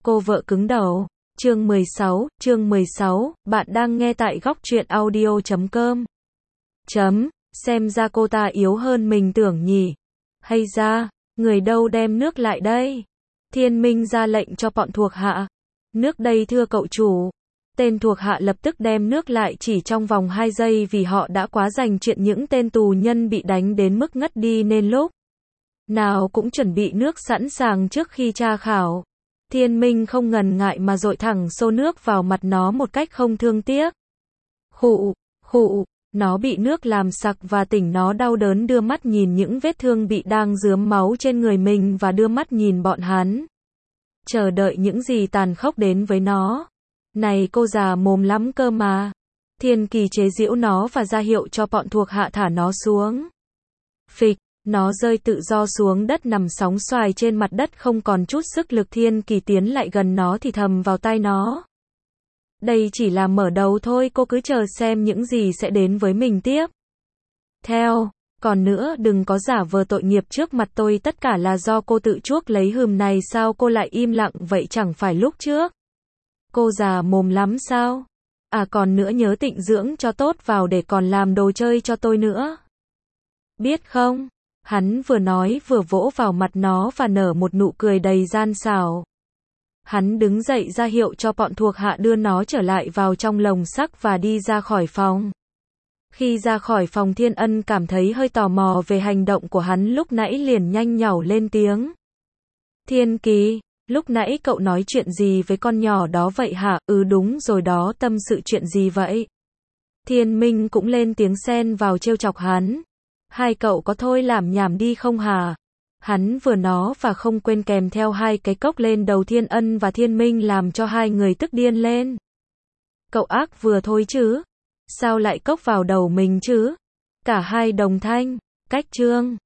Cô vợ cứng đầu. Chương 16, bạn đang nghe tại góc truyện audio.com. Xem ra cô ta yếu hơn mình tưởng nhỉ. Hay ra, người đâu đem nước lại đây? Thiên Minh ra lệnh cho bọn thuộc hạ. Nước đây thưa cậu chủ. Tên thuộc hạ lập tức đem nước lại chỉ trong vòng 2 giây vì họ đã quá dành chuyện những tên tù nhân bị đánh đến mức ngất đi nên lúc nào cũng chuẩn bị nước sẵn sàng trước khi tra khảo. Thiên Minh không ngần ngại mà dội thẳng xô nước vào mặt nó một cách không thương tiếc. Khụ, nó bị nước làm sặc và tỉnh, nó đau đớn đưa mắt nhìn những vết thương bị đang rướm máu trên người mình và đưa mắt nhìn bọn hắn. Chờ đợi những gì tàn khốc đến với nó. Này cô già mồm lắm cơ mà. Thiên Kỳ chế giễu nó và ra hiệu cho bọn thuộc hạ thả nó xuống. Phịch, nó rơi tự do xuống đất nằm sóng xoài trên mặt đất không còn chút sức lực. Thiên Kỳ tiến lại gần nó thì thầm vào tai nó. Đây chỉ là mở đầu thôi, cô cứ chờ xem những gì sẽ đến với mình tiếp theo. Còn nữa, đừng có giả vờ tội nghiệp trước mặt tôi, tất cả là do cô tự chuốc lấy. Này sao cô lại im lặng vậy, chẳng phải lúc trước cô già mồm lắm sao? À còn nữa, nhớ tịnh dưỡng cho tốt vào để còn làm đồ chơi cho tôi nữa. Biết không? Hắn vừa nói vừa vỗ vào mặt nó và nở một nụ cười đầy gian xảo. Hắn đứng dậy ra hiệu cho bọn thuộc hạ đưa nó trở lại vào trong lồng sắt và đi ra khỏi phòng. Khi ra khỏi phòng, Thiên Ân cảm thấy hơi tò mò về hành động của hắn lúc nãy, liền nhanh nhảu lên tiếng. Thiên Kỳ, lúc nãy cậu nói chuyện gì với con nhỏ đó vậy hả? Ừ đúng rồi đó, tâm sự chuyện gì vậy? Thiên Minh cũng lên tiếng xen vào trêu chọc hắn. Hai cậu có thôi làm nhảm đi không hả? Hắn vừa nói và không quên kèm theo 2 cái cốc lên đầu Thiên Ân và Thiên Minh, làm cho hai người tức điên lên. Cậu ác vừa thôi chứ. Sao lại cốc vào đầu mình chứ? Cả hai đồng thanh. Cách chương